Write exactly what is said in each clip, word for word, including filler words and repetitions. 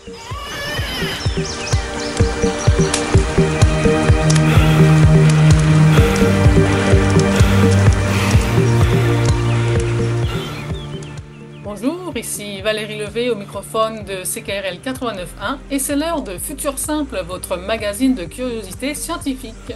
Bonjour, ici Valérie Levé au microphone de C K R L quatre-vingt-neuf point un et c'est l'heure de Futur Simple, votre magazine de curiosité scientifique.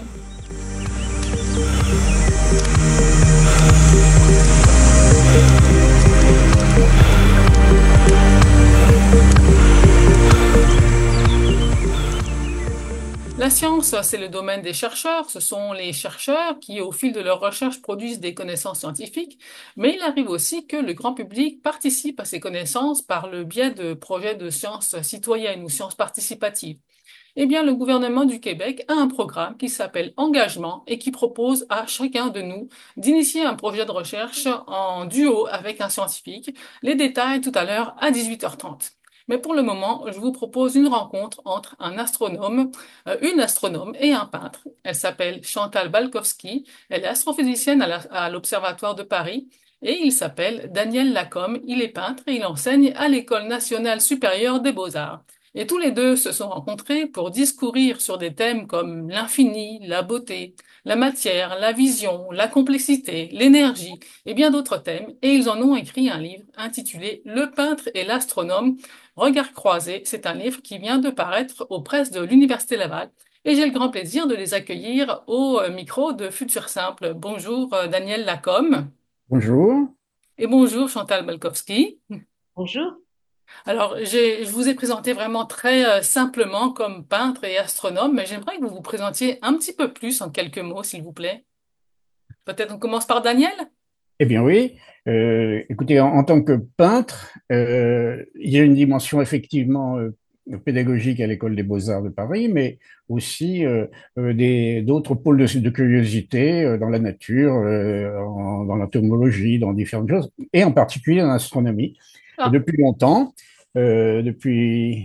La science, c'est le domaine des chercheurs. Ce sont les chercheurs qui, au fil de leurs recherches, produisent des connaissances scientifiques. Mais il arrive aussi que le grand public participe à ces connaissances par le biais de projets de sciences citoyennes ou sciences participatives. Eh bien, le gouvernement du Québec a un programme qui s'appelle Engagement et qui propose à chacun de nous d'initier un projet de recherche en duo avec un scientifique. Les détails tout à l'heure à dix-huit heures trente. Mais pour le moment, je vous propose une rencontre entre un astronome, euh, une astronome et un peintre. Elle s'appelle Chantal Balkowski. Elle est astrophysicienne à l'Observatoire de Paris. Et il s'appelle Daniel Lacombe. Il est peintre et il enseigne à l'École nationale supérieure des beaux-arts. Et tous les deux se sont rencontrés pour discourir sur des thèmes comme l'infini, la beauté, la matière, la vision, la complexité, l'énergie et bien d'autres thèmes. Et ils en ont écrit un livre intitulé Le peintre et l'astronome, Regards croisés. C'est un livre qui vient de paraître aux presses de l'Université Laval. Et j'ai le grand plaisir de les accueillir au micro de Futur Simple. Bonjour Daniel Lacombe. Bonjour. Et bonjour Chantal Balkowski. Bonjour. Alors, j'ai- je vous ai présenté vraiment très euh, simplement comme peintre et astronome, mais j'aimerais que vous vous présentiez un petit peu plus en quelques mots, s'il vous plaît. Peut-être on commence par Daniel? Eh bien oui, Euh, écoutez, en, en tant que peintre, euh, il y a une dimension effectivement euh, pédagogique à l'École des Beaux-Arts de Paris, mais aussi euh, euh, des, d'autres pôles de, de curiosité euh, dans la nature, euh, en- dans l'entomologie, dans différentes choses, et en particulier en astronomie. Et Ah, depuis longtemps, euh, depuis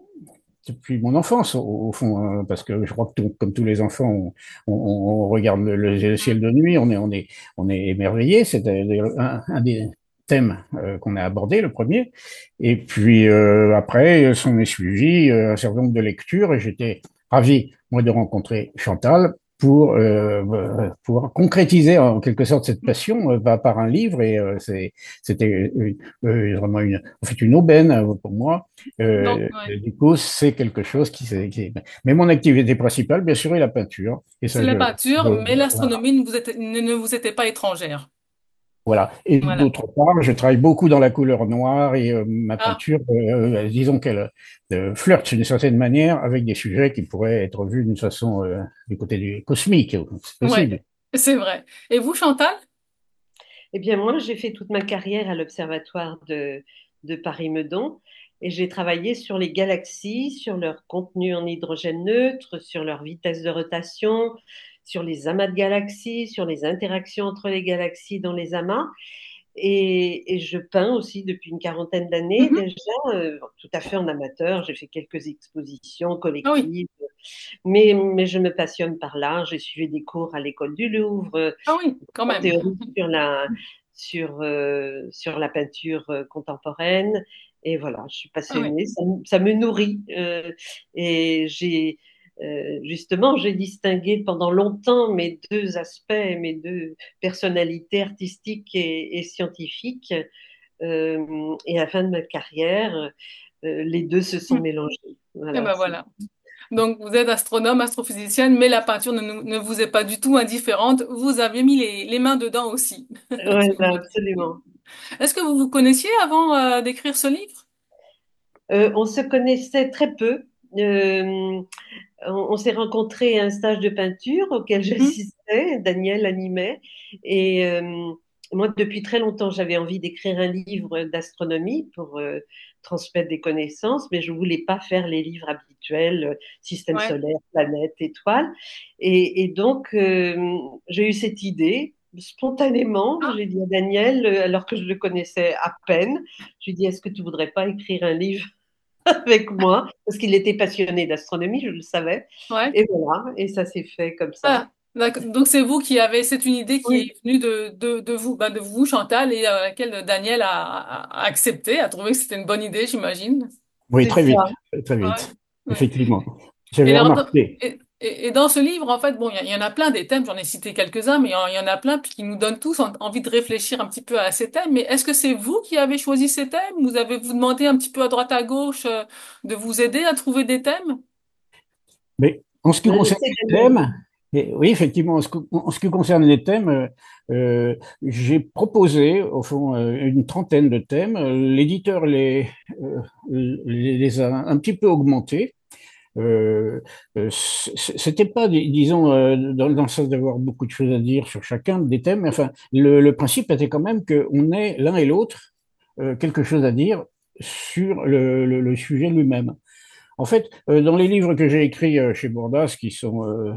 depuis mon enfance, au, au fond, hein, parce que je crois que tout- comme tous les enfants, on, on- on regarde le, le ciel de nuit, on est, on est, on est émerveillé. C'est d'ailleurs un, un des thèmes euh, qu'on a abordé, le premier. Et puis euh, après, s'en est suivi euh, un certain nombre de lectures et j'étais ravi, moi, de rencontrer Chantal pour euh, euh, pouvoir concrétiser en quelque sorte cette passion euh, par par un livre. Et euh, c'est, c'était euh, euh, vraiment une, en fait, une aubaine euh, pour moi. donc, Euh, ouais. et du coup, c'est quelque chose qui, s'est- qui- Mais mon activité principale, bien sûr, est la peinture. Et C'est ça, la je... peinture, je- mais Voilà. l'astronomie ne vous était, ne, ne vous était pas étrangère. Voilà. Et Voilà. d'autre part, je travaille beaucoup dans la couleur noire et euh, ma Ah, peinture, euh, disons qu'elle euh, flirte d'une certaine manière avec des sujets qui pourraient être vus d'une façon euh, du côté du cosmique. C'est ouais, possible. c'est vrai. Et vous, Chantal? Eh bien, moi, j'ai fait toute ma carrière à l'Observatoire de, de Paris-Meudon et j'ai travaillé sur les galaxies, sur leur contenu en hydrogène neutre, sur leur vitesse de rotation, sur les amas de galaxies, sur les interactions entre les galaxies dans les amas. Et, et je peins aussi depuis une quarantaine d'années, Mhm. déjà, euh, tout à fait en amateur. J'ai fait quelques expositions Ah oui, collectives. Mais, mais je me passionne par l'art. J'ai suivi des cours à l'école du Louvre, euh, ah oui, quand en même. théorie sur la, sur, euh, sur la peinture euh, contemporaine. Et voilà, je suis Ah oui. passionnée, ça, me ça me nourrit. Euh, et j'ai euh, justement, j'ai distingué pendant longtemps mes deux aspects, mes deux personnalités artistiques et, et scientifiques. Euh, et à la fin de ma carrière, euh, les deux se sont mélangés. Et Voilà, ben c'est voilà. Donc, vous êtes astronome, astrophysicienne, mais la peinture ne, nous- ne vous est pas du tout indifférente. Vous avez mis les, les mains dedans aussi, si on voilà, peut dire. absolument. Est-ce que vous vous connaissiez avant euh, d'écrire ce livre? Euh, on se connaissait très peu. Euh, on on s'est rencontrés à un stage de peinture auquel Hmm. j'assistais, Daniel animait. Et euh, moi, depuis très longtemps, j'avais envie d'écrire un livre d'astronomie pour euh, transmettre des connaissances, mais je ne voulais pas faire les livres habituels, euh, système Ouais. solaire, planète, étoile. Et, et donc, euh, j'ai eu cette idée. Spontanément, Ah, j'ai dit à Daniel, euh, alors que je le connaissais à peine, je lui ai dit, est-ce que tu voudrais pas écrire un livre avec moi, parce qu'il était passionné d'astronomie, je le savais. ouais. Et voilà, et ça s'est fait comme ça. Ah, d'accord. Donc, c'est vous qui avez, c'est une idée qui Oui, est venue de, de, de vous, ben, de vous, Chantal, et à laquelle Daniel a, a a accepté, a trouvé que c'était une bonne idée, j'imagine. Oui, C'est très ça. vite, très Ouais, vite, ouais. effectivement. Et, J'avais alors, dans, remarqué. et, et- et dans ce livre, en fait, bon, il y, a- il y en a plein des thèmes, j'en ai cité quelques-uns, mais il y en, il y en a plein puis qui nous donnent tous en- envie de réfléchir un petit peu à ces thèmes. Mais est-ce que c'est vous qui avez choisi ces thèmes? Vous avez vous demandé un petit peu à droite à gauche euh, de vous aider à trouver des thèmes? Mais en ce qui Euh, concerne c'est les thèmes, et oui, effectivement, en ce, qui en ce qui concerne les thèmes, euh, euh, j'ai proposé, au fond, euh, une trentaine de thèmes. Euh, L'éditeur les, euh, les, les a un petit peu augmentés. Euh, euh, c- C'était pas, dis- disons, euh, dans, dans le sens d'avoir beaucoup de choses à dire sur chacun des thèmes, mais enfin, le, le principe était quand même qu'on ait l'un et l'autre euh, quelque chose à dire sur le, le- le sujet lui-même. En fait, euh, dans les livres que j'ai écrits euh, chez Bordas, qui sont euh,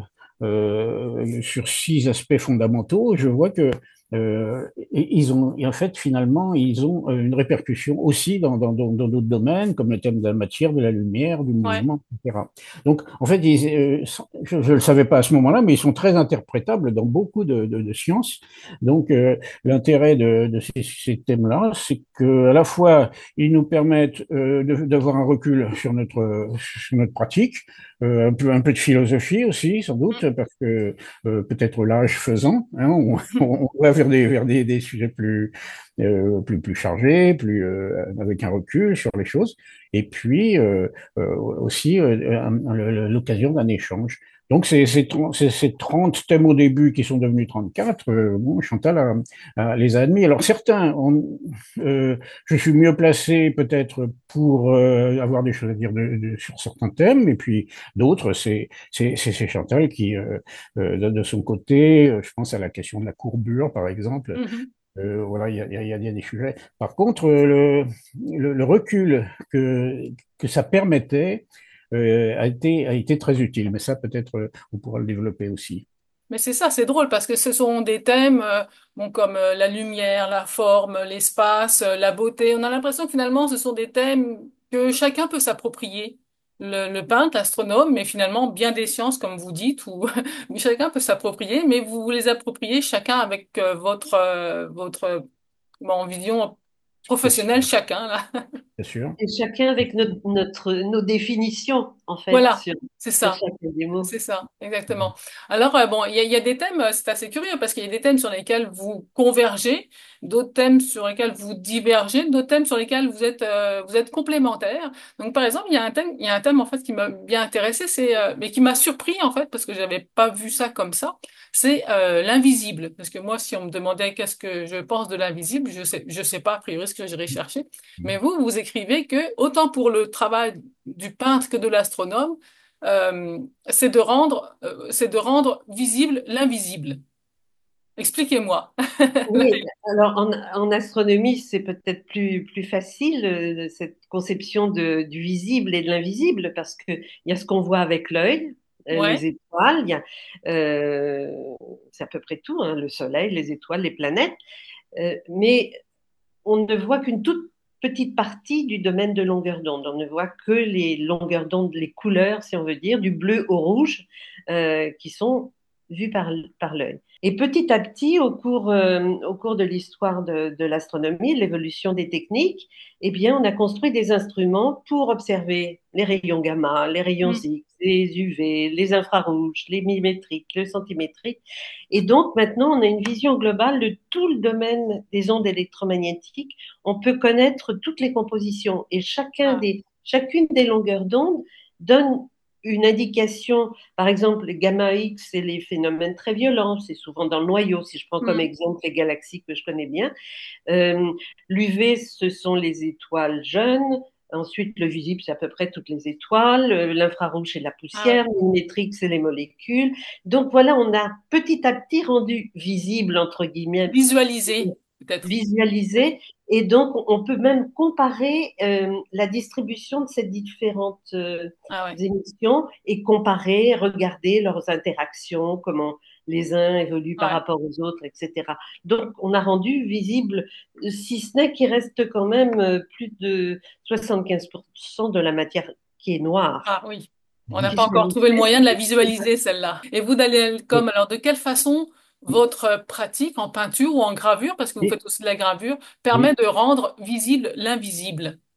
euh, sur six aspects fondamentaux, je vois que euh, ils ont, et en fait, finalement, ils ont euh, une répercussion aussi dans dans- dans- dans d'autres domaines, comme le thème de la matière, de la lumière, du Ouais. mouvement, et cetera. Donc, en fait, ils, euh, je ne le savais pas à ce moment-là, mais ils sont très interprétables dans beaucoup de, de- de sciences. Donc, euh, l'intérêt de, de ces, ces thèmes-là, c'est que à la fois ils nous permettent euh, de- d'avoir un recul sur notre, sur notre pratique, euh, un peu, un peu de philosophie aussi, sans doute, parce que euh, peut-être l'âge faisant, hein, on, on va vers des, vers des, des sujets plus, euh, plus, plus chargés, plus, euh, avec un recul sur les choses, et puis euh, euh, aussi euh, un- un- l'occasion d'un échange. Donc, c'est ces ces- ces trente thèmes au début qui sont devenus trente-quatre, euh, bon, Chantal a, a- les a admis. Alors, certains, ont, euh, je suis mieux placé peut-être pour euh, avoir des choses à dire de- de- sur certains thèmes, et puis d'autres, c'est c'est c'est c'est Chantal qui, euh, euh, de, de son côté, euh, je pense à la question de la courbure, par exemple. Mhm. Euh, voilà, il y a, il y a- il y a des sujets. Par contre, euh, le, le, le recul que, que ça permettait euh, a été, a été très utile, mais ça, peut-être, euh, on pourra le développer aussi. Mais c'est ça, c'est drôle parce que ce sont des thèmes euh, bon, comme euh, la lumière, la forme, l'espace, euh, la beauté. On a l'impression que finalement, ce sont des thèmes que chacun peut s'approprier. Le, le peintre, l'astronome, mais finalement bien des sciences, comme vous dites, où chacun peut s'approprier, mais vous vous les appropriez chacun avec euh, votre, euh, votre bon, vision Bien sûr. professionnelle, chacun, là. Bien sûr. Et chacun avec notre, notre, nos définitions, en fait, Voilà, sur, c'est sur ça. chacun des mots. C'est ça, exactement. Alors, euh, bon, il y a, il y a des thèmes, euh, c'est assez curieux parce qu'il y a des thèmes sur lesquels vous convergez, d'autres thèmes sur lesquels vous divergez, d'autres thèmes sur lesquels vous êtes, euh, vous êtes complémentaires. Donc, par exemple, il y a un thème, il y a un thème, en fait, qui m'a bien intéressé, c'est, euh, mais qui m'a surpris, en fait, parce que j'avais pas vu ça comme ça, c'est, euh, l'invisible. Parce que moi, si on me demandait qu'est-ce que je pense de l'invisible, je sais, je sais pas, a priori, ce que j'irais chercher. Mais vous, vous écrivez que, autant pour le travail du peintre que de l'astronome, euh, c'est de rendre, euh, c'est de rendre visible l'invisible. Expliquez-moi. Oui, alors en, en astronomie, c'est peut-être plus, plus facile, euh, cette conception de, du visible et de l'invisible, parce qu'il y a ce qu'on voit avec l'œil, euh, les Ouais. étoiles, il y a, euh, c'est à peu près tout, hein, le soleil, les étoiles, les planètes, euh, mais on ne voit qu'une toute petite partie du domaine de longueur d'onde. On ne voit que les longueurs d'onde, les couleurs, si on veut dire, du bleu au rouge, euh, qui sont vues par, par l'œil. Et petit à petit, au cours, euh, au cours de l'histoire de, de l'astronomie, l'évolution des techniques, eh bien, on a construit des instruments pour observer les rayons gamma, les rayons Mm. X, les U V, les infrarouges, les millimétriques, le centimétrique. Et donc, maintenant, on a une vision globale de tout le domaine des ondes électromagnétiques. On peut connaître toutes les compositions et chacun Ah, des, chacune des longueurs d'onde donne une indication. Par exemple, les gamma X, c'est les phénomènes très violents, c'est souvent dans le noyau, si je prends comme mm. exemple les galaxies que je connais bien. Euh, L'U V, ce sont les étoiles jeunes. Ensuite, le visible, c'est à peu près toutes les étoiles. L'infrarouge, c'est la Ah ouais. poussière. Le millimétrique, c'est les molécules. Donc voilà, on a petit à petit rendu visible, entre guillemets, Visualiser, peut-être. Mm. visualisé. Et donc, on peut même comparer euh, la distribution de ces différentes euh, Ah ouais. émissions et comparer, regarder leurs interactions, comment les uns évoluent par Ouais. rapport aux autres, et cetera. Donc, on a rendu visible, si ce n'est qu'il reste quand même euh, plus de soixante-quinze pour cent de la matière qui est noire, Ah oui. On n'a pas puisque encore le trouvé le moyen de la reste, visualiser, celle-là. Et vous, d'aller comme, alors, de quelle façon votre pratique en peinture ou en gravure, parce que vous Et, faites aussi de la gravure, permet oui. de rendre visible l'invisible?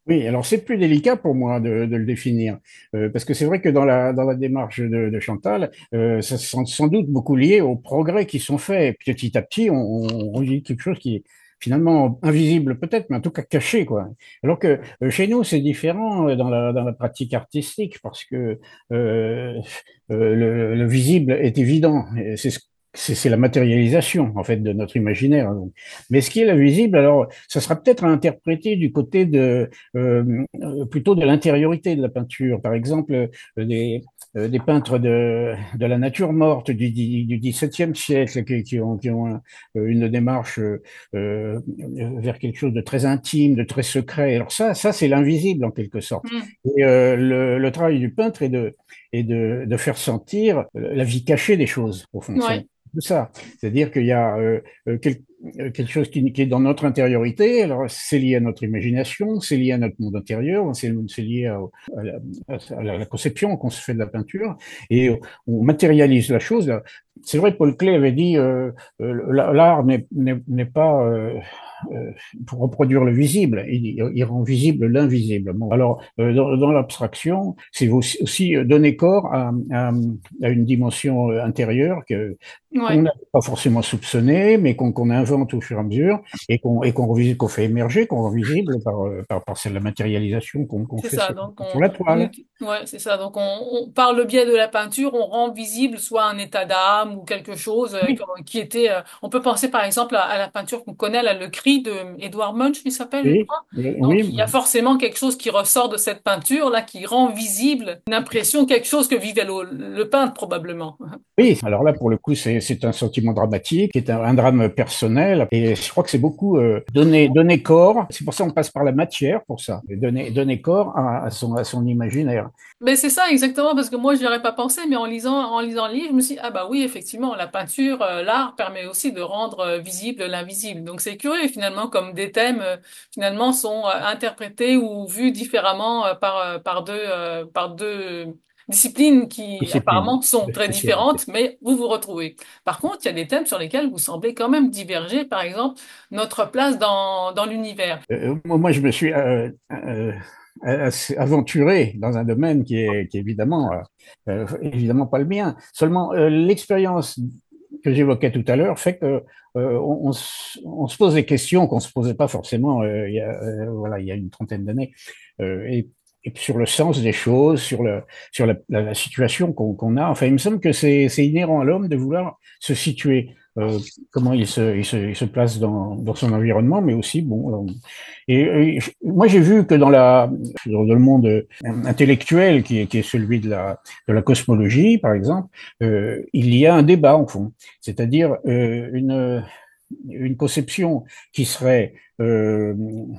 Oui, alors c'est plus délicat pour moi de, de le définir, Euh, parce que c'est vrai que dans la, dans la démarche de, de Chantal, euh, ça c'est sans, sans doute beaucoup lié aux progrès qui sont faits. Petit à petit, on, on, on vit quelque chose qui est finalement invisible peut-être, mais en tout cas caché, quoi. Alors que euh, chez nous, c'est différent euh, dans la, dans la pratique artistique, parce que euh, euh, le, le visible est évident. Et C'est ce c'est c'est la matérialisation en fait de notre imaginaire. Donc. Mais ce qui est l'invisible, alors, ça sera peut-être à interpréter du côté de euh, euh, plutôt de l'intériorité de la peinture. Par exemple, euh, des, euh, des peintres de, de la nature morte du, du dix-septième siècle qui, qui ont, qui ont un- une démarche euh, euh, vers quelque chose de très intime, de très secret. Alors ça, ça c'est l'invisible en quelque sorte. Hmm. Et euh, le, le travail du peintre est de, est de, de faire sentir la vie cachée des choses, au fond. C'est Ouais, tout ça. C'est-à-dire qu'il y a euh, euh, quel- euh, quelque chose qui, qui est dans notre intériorité. Alors, c'est lié à notre imagination, c'est lié à notre monde intérieur, c'est c'est lié à, à la, à la- la conception qu'on se fait de la peinture, et on matérialise la chose. C'est vrai, Paul Klee avait dit euh, euh, l'art n'est n'est- n'est pas euh, euh, pour reproduire le visible, il, il rend visible l'invisible. Bon, alors, euh, dans, dans l'abstraction, c'est aussi, aussi donner corps à, à, à une dimension intérieure que qu'on ouais. n'a pas forcément soupçonné, mais qu'on qu'on invente au fur et à mesure et qu'on et qu'on revisite, qu'on fait émerger, qu'on rend visible par, euh, par, par la matérialisation qu'on qu'on C'est fait ça, sur, donc sur on, la on toile. ut- ouais, c'est ça. Donc on, on- par le biais de la peinture, on rend visible soit un état d'âme ou quelque chose euh, Oui, qui était. Euh, on peut penser par exemple à, à la peinture qu'on connaît, là, le Cri de Edouard Munch, il s'appelle, je oui, crois. Donc il y a oui, forcément quelque chose qui ressort de cette peinture là, qui rend visible une impression, quelque chose que vivait le, le peintre probablement. oui. Alors là, pour le coup, c'est c'est un sentiment dramatique, c'est un, un drame personnel, et je crois que c'est beaucoup euh, donner donner corps. C'est pour ça qu'on passe par la matière pour ça, et donner donner corps à, à son à son imaginaire. Mais c'est ça exactement parce que moi je n'y aurais pas pensé, mais en lisant en lisant le livre, je me suis dit, ah bah oui effectivement la peinture, euh, l'art permet aussi de rendre euh, visible l'invisible. Donc c'est curieux finalement comme des thèmes euh, finalement sont euh, interprétés ou vus différemment euh, par euh, par deux euh, par deux disciplines qui Discipline, apparemment sont de très spécialité. différentes, mais vous vous retrouvez. Par contre, il y a des thèmes sur lesquels vous semblez quand même diverger, par exemple notre place dans dans l'univers. Euh, moi, moi, je me suis euh, euh, assez aventuré dans un domaine qui est, qui est évidemment, euh, euh, évidemment pas le mien. Seulement, euh, l'expérience que j'évoquais tout à l'heure fait que euh, on, on, se on se pose des questions qu'on se posait pas forcément euh, il y a, euh, voilà, il y a une trentaine d'années. Euh, et, et sur le sens des choses, sur, le, sur la, la, la situation qu'on qu'on a. Enfin, il me semble que c'est c'est inhérent à l'homme de vouloir se situer. Euh, comment il se, il se, il se place dans, dans son environnement, mais aussi, bon, euh, et, et je- moi j'ai vu que dans la dans le monde euh, intellectuel qui est, qui est celui de la de la cosmologie par exemple, euh, il y a un débat en fond, c'est-à-dire euh, une une conception qui serait euh,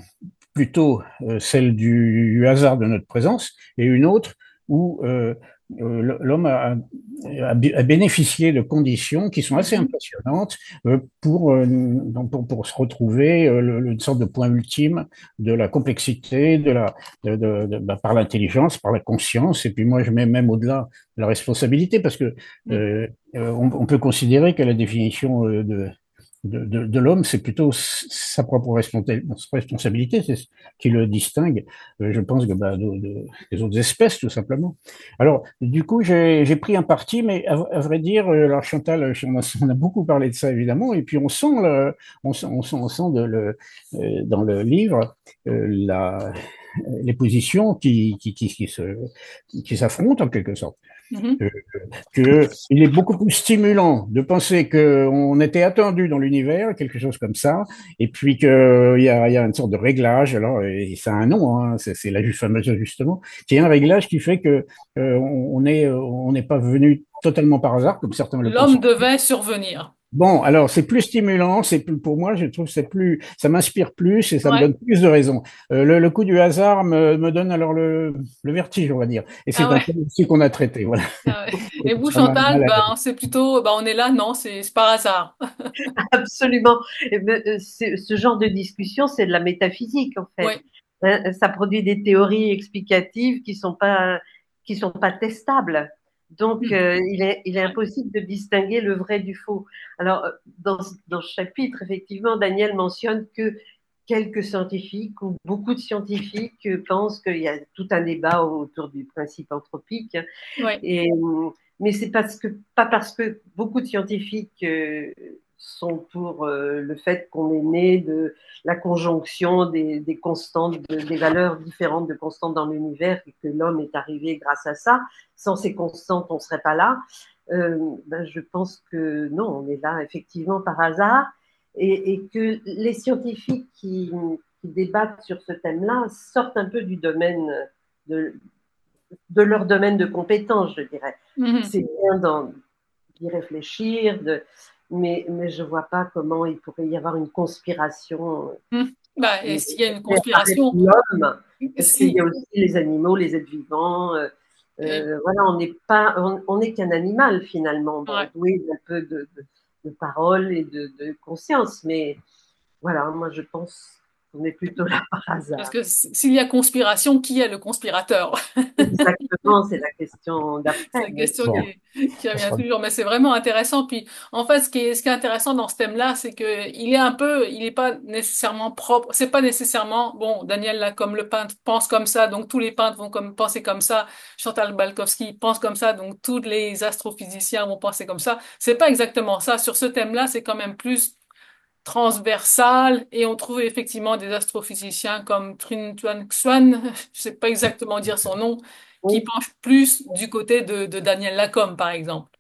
plutôt euh, celle du, du hasard de notre présence et une autre où euh, euh, l'homme a, a, a bénéficié de conditions qui sont assez Mhm. impressionnantes euh, pour, euh, pour, pour se retrouver euh, le, une sorte de point ultime de la complexité, de la, de, de, de, bah, par l'intelligence, par la conscience, et puis moi je mets même au-delà la responsabilité, parce que Mhm. euh, on, on peut considérer que la définition euh, de, de, de, de l'homme, c'est plutôt sa propre responsabilité, c'est ce qui le distingue, euh, je pense, que, bah, de, de, des autres espèces, tout simplement. Alors, du coup, j'ai j'ai pris un parti, mais à, à vrai dire, euh, alors Chantal, on a, on a beaucoup parlé de ça, évidemment, et puis on sent, le, on sent, on sent, on sent de le, euh, dans le livre euh, la, les positions qui, qui, qui, qui se, qui s'affrontent en quelque sorte. Mhm. Euh, que il est beaucoup plus stimulant de penser qu'on était attendu dans l'univers, quelque chose comme ça, et puis qu'il y a, il y a une sorte de réglage, alors, et ça a un nom, hein, c'est c'est la fameuse ajustement, qui est un réglage qui fait que euh, on est, on n'est pas venu totalement par hasard, comme certains le pensent. L'homme devait survenir. Bon, alors c'est plus stimulant, c'est plus pour moi, je trouve que c'est plus, ça m'inspire plus et ça me Ouais. donne plus de raisons. Euh, le, le coup du hasard me, me donne alors le, le vertige, on va dire. Et Ah c'est un ouais. thème aussi qu'on a traité, voilà. Ah ouais. Et vous, Ça m'a Chantal, mal à ben, l'aise. c'est plutôt, ben, on est là, non, c'est c'est par hasard. Absolument. Et ben, euh, c'est- ce genre de discussion, c'est de la métaphysique, en fait. Oui. Hein, ça produit des théories explicatives qui sont pas, qui sont pas testables. Donc, Hmm. euh, il est, il est impossible de distinguer le vrai du faux. Alors, euh, dans, dans ce chapitre, effectivement, Daniel mentionne que quelques scientifiques ou beaucoup de scientifiques pensent qu'il y a tout un débat autour du principe anthropique. Oui. Et, mais c'est parce que, pas parce que beaucoup de scientifiques euh, sont pour euh, le fait qu'on est né de la conjonction des, des constantes, de, des valeurs différentes de constantes dans l'univers et que l'homme est arrivé grâce à ça. Sans ces constantes, on ne serait pas là. Euh, ben, je pense que non, on est là effectivement par hasard et, et que les scientifiques qui, qui débattent sur ce thème-là sortent un peu du domaine de, de leur domaine de compétence, je dirais. Mhm. C'est bien d'y réfléchir, de, mais, mais je ne vois pas comment il pourrait y avoir une conspiration Mhm. Bah, et qui s'il y a une fait apparaître conspiration, l'homme, parce qu'il y si. a aussi les animaux, les êtres vivants. Euh, Et- euh, voilà, on n'est pas, on, on n'est qu'un animal finalement, bon, ouais. doué d'un peu de, de, de parole et de, de conscience, mais voilà, moi je pense qu'on est plutôt là par Parce hasard. que s- s'il y a conspiration, qui est le conspirateur? Exactement, c'est la question C'est d'après. une Oui. question Bon, qui, qui ça revient sera. toujours, mais c'est vraiment intéressant. Puis, en fait, ce qui est, ce qui est intéressant dans ce thème-là, c'est que il est un peu, il n'est pas nécessairement propre. C'est pas nécessairement, bon, Daniel, là, comme le peintre, pense comme ça, donc tous les peintres vont comme, penser comme ça. Chantal Balkowski pense comme ça, donc tous les astrophysiciens vont penser comme ça. C'est pas exactement ça. Sur ce thème-là, c'est quand même plus transversale et on trouve effectivement des astrophysiciens comme Trinh Xuan Xuan, je sais pas exactement dire son nom, qui Oui. penchent plus du côté de, de Daniel Lacombe, par exemple.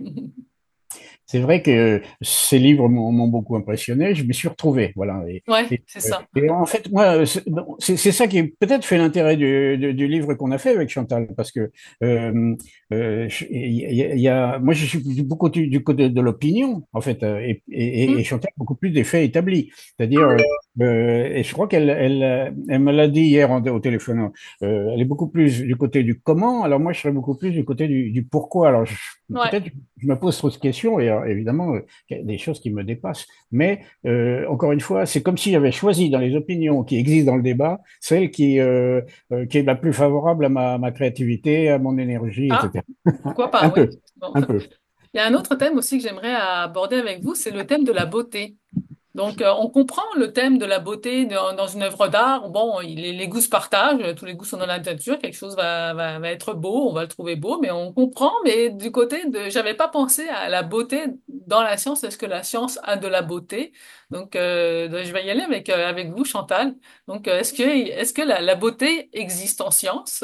C'est vrai que ces livres m'ont m'ont beaucoup impressionné. Je m'y suis retrouvé, voilà. Et, Ouais, et, c'est euh, ça. et en fait, moi, c'est bon, c'est- c'est ça qui peut-être fait l'intérêt du, du, du livre qu'on a fait avec Chantal, parce que euh, euh, je- il y, a, il y a- moi, je suis beaucoup du, du côté de l'opinion, en fait, euh, et, et, et Hmm. Chantal beaucoup plus des faits établis. C'est-à-dire, euh, euh, et je crois qu'elle, elle, elle me l'a dit hier en- au téléphone. Euh, elle est beaucoup plus du côté du comment. Alors moi, je serais beaucoup plus du côté du, du pourquoi. Alors je- Ouais. peut-être je me pose trop de questions et euh, évidemment, euh, des choses qui me dépassent. Mais euh, encore une fois, c'est comme si j'avais choisi dans les opinions qui existent dans le débat, celle qui, euh, euh, qui est la plus favorable à ma, ma créativité, à mon énergie, Ah, et cetera. pourquoi pas, Un oui. peu, Bon. un peu. Il y a un autre thème aussi que j'aimerais aborder avec vous, c'est le thème de la beauté. Donc, euh, on comprend le thème de la beauté dans, dans une œuvre d'art. Bon, il- les, les goûts se partagent, tous les goûts sont dans la nature, quelque chose va, va, va être beau, on va le trouver beau, mais on comprend. Mais du côté de, j'avais pas pensé à la beauté dans la science. Est-ce que la science a de la beauté? Donc, euh, donc, je vais y aller avec, euh, avec vous, Chantal. Donc, euh, est-ce que, est-ce que la, la beauté existe en science?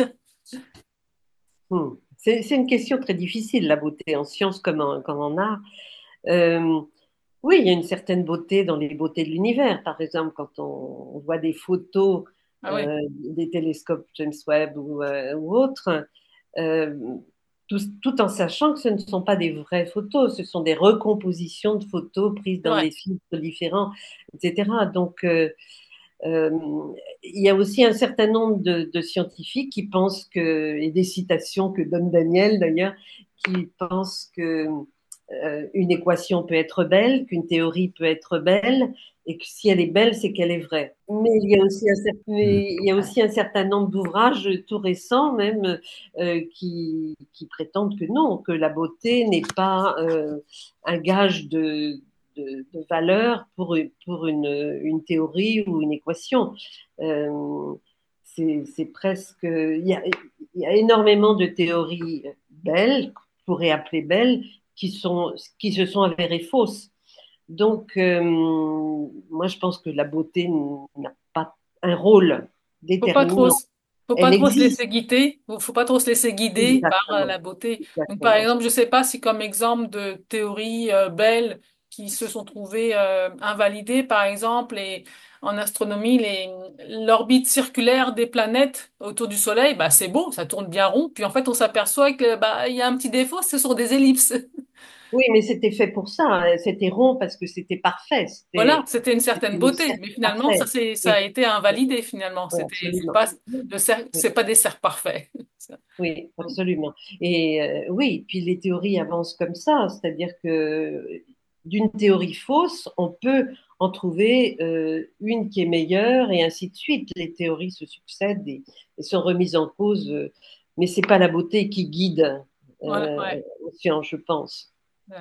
Hmm. C'est c'est une question très difficile, la beauté en science comme en, comme en art. Euh, oui, il y a une certaine beauté dans les beautés de l'univers. Par exemple, quand on, on voit des photos Ah oui, euh, des télescopes James Webb ou, euh, ou autres, euh, tout, tout en sachant que ce ne sont pas des vraies photos, ce sont des recompositions de photos prises c'est dans vrai. des filtres différents, et cetera. Donc, euh, euh, il y a aussi un certain nombre de, de scientifiques qui pensent que, et des citations que donne Daniel d'ailleurs, qui pensent que euh, une équation peut être belle, qu'une théorie peut être belle, et que si elle est belle, c'est qu'elle est vraie. Mais il y a aussi un certain, Hmm. il y a aussi un certain nombre d'ouvrages tout récents même euh, qui, qui prétendent que non, que la beauté n'est pas euh, un gage de, de, de valeur pour, pour une, une théorie ou une équation. Euh, c'est, c'est presque. Il y, a, il y a énormément de théories belles, qu'on pourrait appeler belles, qui, sont, qui se sont avérées fausses. Donc, euh, moi, je pense que la beauté n'a pas un rôle Faut pas trop, déterminant. s- faut pas Elle trop se existe, laisser guider, faut faut pas trop se laisser guider par euh, exactement. la beauté. Donc, par Exactement. exemple, je sais pas si comme exemple de théories euh, belles qui se sont trouvées euh, invalidées, par exemple, et en astronomie, les, l'orbite circulaire des planètes autour du Soleil, bah c'est beau, ça tourne bien rond. Puis en fait, on s'aperçoit que bah il y a un petit défaut, ce sont des ellipses. Oui, mais c'était fait pour ça, hein. C'était rond parce que c'était parfait. Voilà, C'était c'était une certaine c'était le beauté, cercle mais finalement, ça parfait. c'est ça a Oui, été invalidé finalement. oui, C'était c'est absolument. pas le cercle, Oui, c'est pas des cercles parfaits. oui, absolument. Et euh, oui, puis les théories avancent comme ça, c'est-à-dire que d'une théorie fausse, on peut en trouver euh, une qui est meilleure et ainsi de suite. Les théories se succèdent et, et sont remises en cause, euh, mais c'est pas la beauté qui guide Voilà, euh, ouais. aux sciences, je pense. Voilà.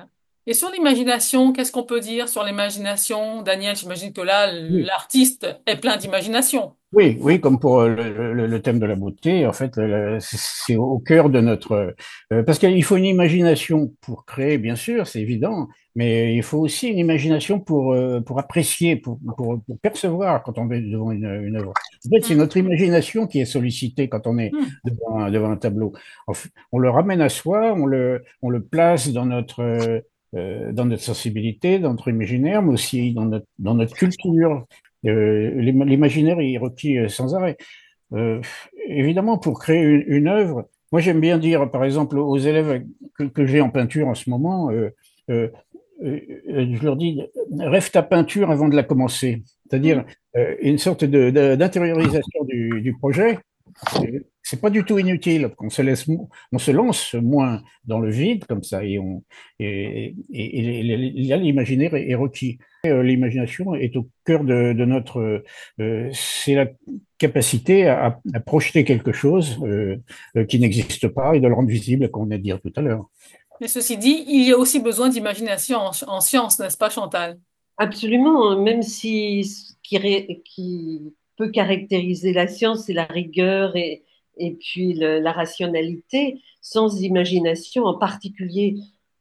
Et sur l'imagination, qu'est-ce qu'on peut dire sur l'imagination? Daniel, j'imagine que là, Oui. l'artiste est plein d'imagination. Oui, oui, comme pour euh, le, le- le thème de la beauté, en fait, le- c'est c'est au cœur de notre... euh, parce qu'il faut une imagination pour créer, bien sûr, c'est évident, mais il faut aussi une imagination pour, euh, pour apprécier, pour, pour, pour percevoir quand on est devant une, une œuvre. En fait, c'est notre imagination qui est sollicitée quand on est Hmm. devant un, devant un tableau. En fait, on le ramène à soi, on le, on le place dans notre... euh, euh, dans notre sensibilité, dans notre imaginaire, mais aussi dans notre, dans notre culture. Euh, l'im- l'imaginaire est requis euh, sans arrêt. Euh, Évidemment, pour créer une, une œuvre, moi j'aime bien dire, par exemple, aux élèves que, que j'ai en peinture en ce moment, euh, euh, euh, euh, je leur dis, rêve ta peinture avant de la commencer. C'est-à-dire euh, une sorte de, de- d'intériorisation du, du projet. C'est pas du tout inutile. On se laisse, mo- on se lance moins dans le vide comme ça et on et, et, et- et là, l'imaginaire est, est requis. Euh, L'imagination est au cœur de, de notre. Euh, c'est la capacité à, à projeter quelque chose euh, euh, qui n'existe pas et de le rendre visible, comme on a dit tout à l'heure. Mais ceci dit, il y a aussi besoin d'imagination en, en sciences, n'est-ce pas, Chantal? Absolument, même si ce qui, ré- qui peut caractériser la science, c'est la rigueur et, et puis le- la rationalité, sans imagination, en particulier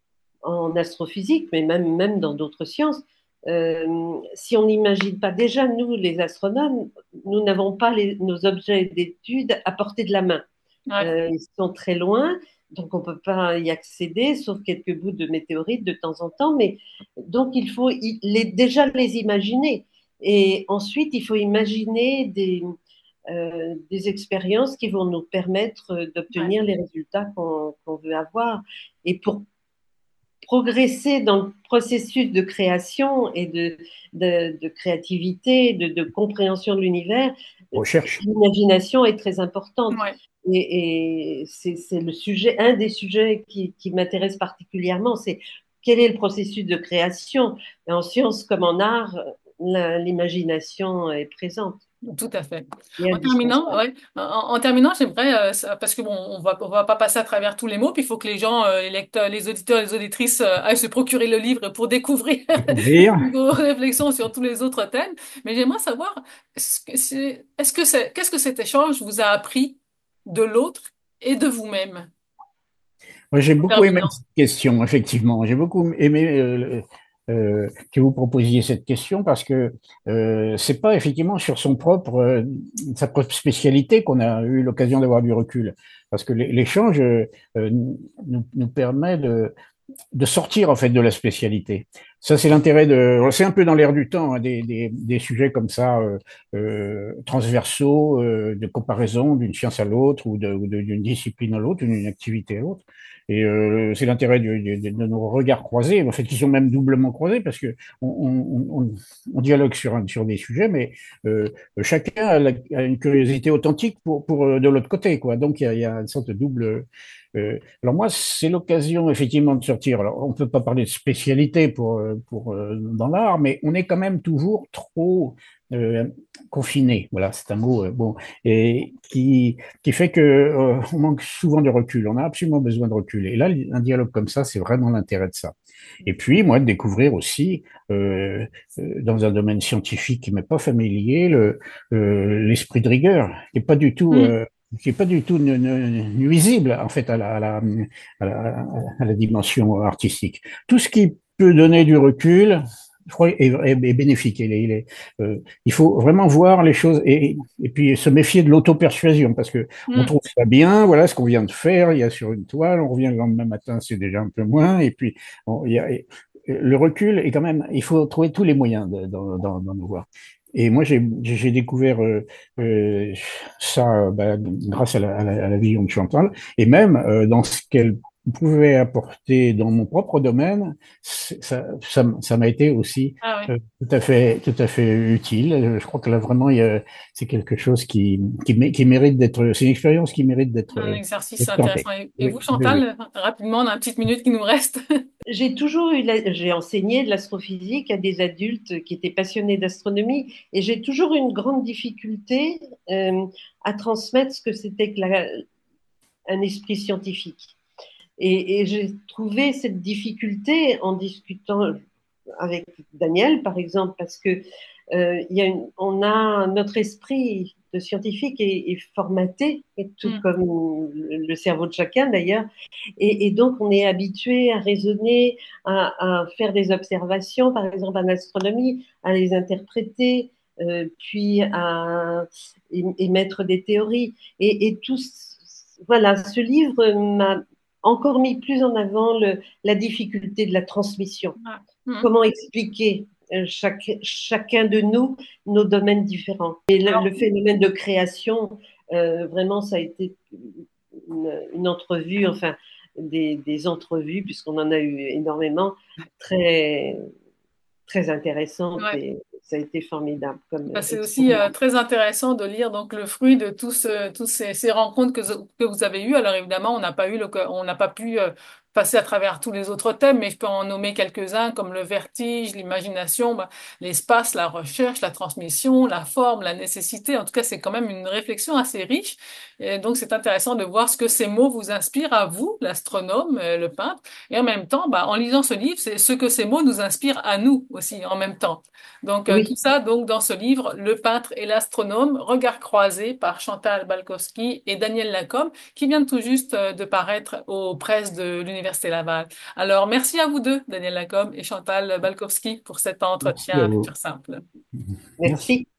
en astrophysique, mais même, même dans d'autres sciences. Euh, si on n'imagine pas, déjà nous, les astronomes, nous n'avons pas les- nos objets d'étude à portée de la main. Ouais, Euh, ils sont très loin, donc on ne peut pas y accéder, sauf quelques bouts de météorites de temps en temps. Mais donc il faut y- les, déjà les imaginer. Et ensuite, il faut imaginer des, euh, des expériences qui vont nous permettre ouais, d'obtenir les résultats qu'on qu'on veut avoir. Et pour progresser dans le processus de création et de, de, de créativité, de, de, compréhension de l'univers, Recherche. l'imagination est très importante. ouais. Et, et c'est le sujet, un des sujets qui, qui m'intéresse particulièrement, c'est quel est le processus de création. Et en sciences comme en art, l'imagination est présente Tout à fait. et En terminant, indispensable. ouais, en, en terminant, j'aimerais, euh, ça- parce que bon, on va, on va pas passer à travers tous les mots, puis il faut que les gens, euh, les lecteurs, les auditeurs, les auditrices, euh, aillent se procurer le livre pour découvrir Découvrir. vos réflexions sur tous les autres thèmes. Mais j'aimerais savoir, est-ce que c'est, est-ce que c'est, qu'est-ce que cet échange vous a appris de l'autre et de vous-même? Moi, j'ai En beaucoup aimé terminant. cette question, effectivement. J'ai beaucoup aimé euh, euh, que vous proposiez cette question parce que euh, c'est pas effectivement sur son propre, euh, sa propre spécialité qu'on a eu l'occasion d'avoir du recul. Parce que l'é- l'échange euh, euh, nous, nous permet de, de sortir en fait de la spécialité. Ça, c'est l'intérêt de. C'est un peu dans l'air du temps, hein, des, des, des sujets comme ça, euh, euh, transversaux, euh, de comparaison d'une science à l'autre ou de- ou de- d'une discipline à l'autre, d'une activité à l'autre. Et euh, c'est l'intérêt de, de- de nos regards croisés, en fait, qui sont même doublement croisés, parce que on, on, on, on dialogue sur, un- sur des sujets, mais euh, chacun a, la- a une curiosité authentique pour, pour euh, de l'autre côté, quoi. Donc il y a, il y a une sorte de double. Euh, alors moi, c'est l'occasion effectivement de sortir. Alors on ne peut pas parler de spécialité pour, euh, pour euh, dans l'art, mais on est quand même toujours trop euh, confiné. Voilà, c'est un mot euh, bon et qui qui fait que euh, on manque souvent de recul. On a absolument besoin de recul. Et là, un dialogue comme ça, c'est vraiment l'intérêt de ça. Et puis moi, de découvrir aussi euh, euh, dans un domaine scientifique qui m'est pas familier, le euh, l'esprit de rigueur, qui est pas du tout Hmm. euh, qui est pas du tout nu- nu- nuisible en fait à la, à la, à la, à la dimension artistique. Tout ce qui peut donner du recul, je crois, est, est, est bénéfique. Il, est, il, est, euh, il faut vraiment voir les choses et, et puis se méfier de l'auto-persuasion parce que on Hmm. trouve ça bien, voilà ce qu'on vient de faire, il y a sur une toile, on revient le lendemain matin, c'est déjà un peu moins, et puis on, il y a, le recul est quand même, il faut trouver tous les moyens d'en nous voir. Et moi, j'ai j'ai découvert euh, euh, ça bah, grâce à la, à, la, à la vision de Chantal, et même euh, dans ce qu'elle pouvait apporter dans mon propre domaine, ça ça ça m'a été aussi Ah oui. euh, tout à fait tout à fait utile. Je crois que là vraiment, c'est quelque chose qui qui, mé- qui mérite d'être, c'est une expérience qui mérite d'être Un euh, exercice d'être tentée. intéressant. Et et Oui, vous, oui, oui. Chantal, rapidement, dans la petite minute qui nous reste. J'ai toujours eu, la- j'ai enseigné de l'astrophysique à des adultes qui étaient passionnés d'astronomie et j'ai toujours eu une grande difficulté euh, à transmettre ce que c'était que la- un esprit scientifique. Et, et j'ai trouvé cette difficulté en discutant avec Daniel, par exemple, parce que euh, il y a une, on a notre esprit de scientifique est, est formaté, et tout Mm. comme le cerveau de chacun d'ailleurs, et, et donc on est habitué à raisonner, à, à, faire des observations, par exemple en astronomie, à les interpréter, euh, puis à émettre des théories. Et, et tout, voilà, ce livre m'a encore mis plus en avant le, la difficulté de la transmission. Ouais. Mm. Comment expliquer euh, chaque, chacun de nous nos domaines différents. Et le, le phénomène de création, euh, vraiment, ça a été une, une entrevue, enfin, des, des entrevues, puisqu'on en a eu énormément, très, très intéressantes Ouais. et ça a été formidable comme Bah, c'est aussi euh, expérience. très intéressant de lire donc le fruit de tous euh, tous ces, ces rencontres que, que vous avez eues. Alors évidemment, on n'a pas eu le, on n'a pas pu euh, passer à travers tous les autres thèmes, mais je peux en nommer quelques-uns comme le vertige, l'imagination, bah, l'espace, la recherche, la transmission, la forme, la nécessité. En tout cas, c'est quand même une réflexion assez riche. Et donc c'est intéressant de voir ce que ces mots vous inspirent à vous, l'astronome, euh, le peintre, et en même temps, bah, en lisant ce livre, c'est ce que ces mots nous inspirent à nous aussi en même temps. Donc euh, tout Oui, ça donc dans ce livre Le peintre et l'astronome, Regards croisés par Chantal Balkowski et Daniel Lacombe qui vient tout juste euh, de paraître aux presses de l'Université Laval. Alors merci à vous deux, Daniel Lacombe et Chantal Balkowski pour cet Merci à entretien à vous. Futur Simple. Merci. merci.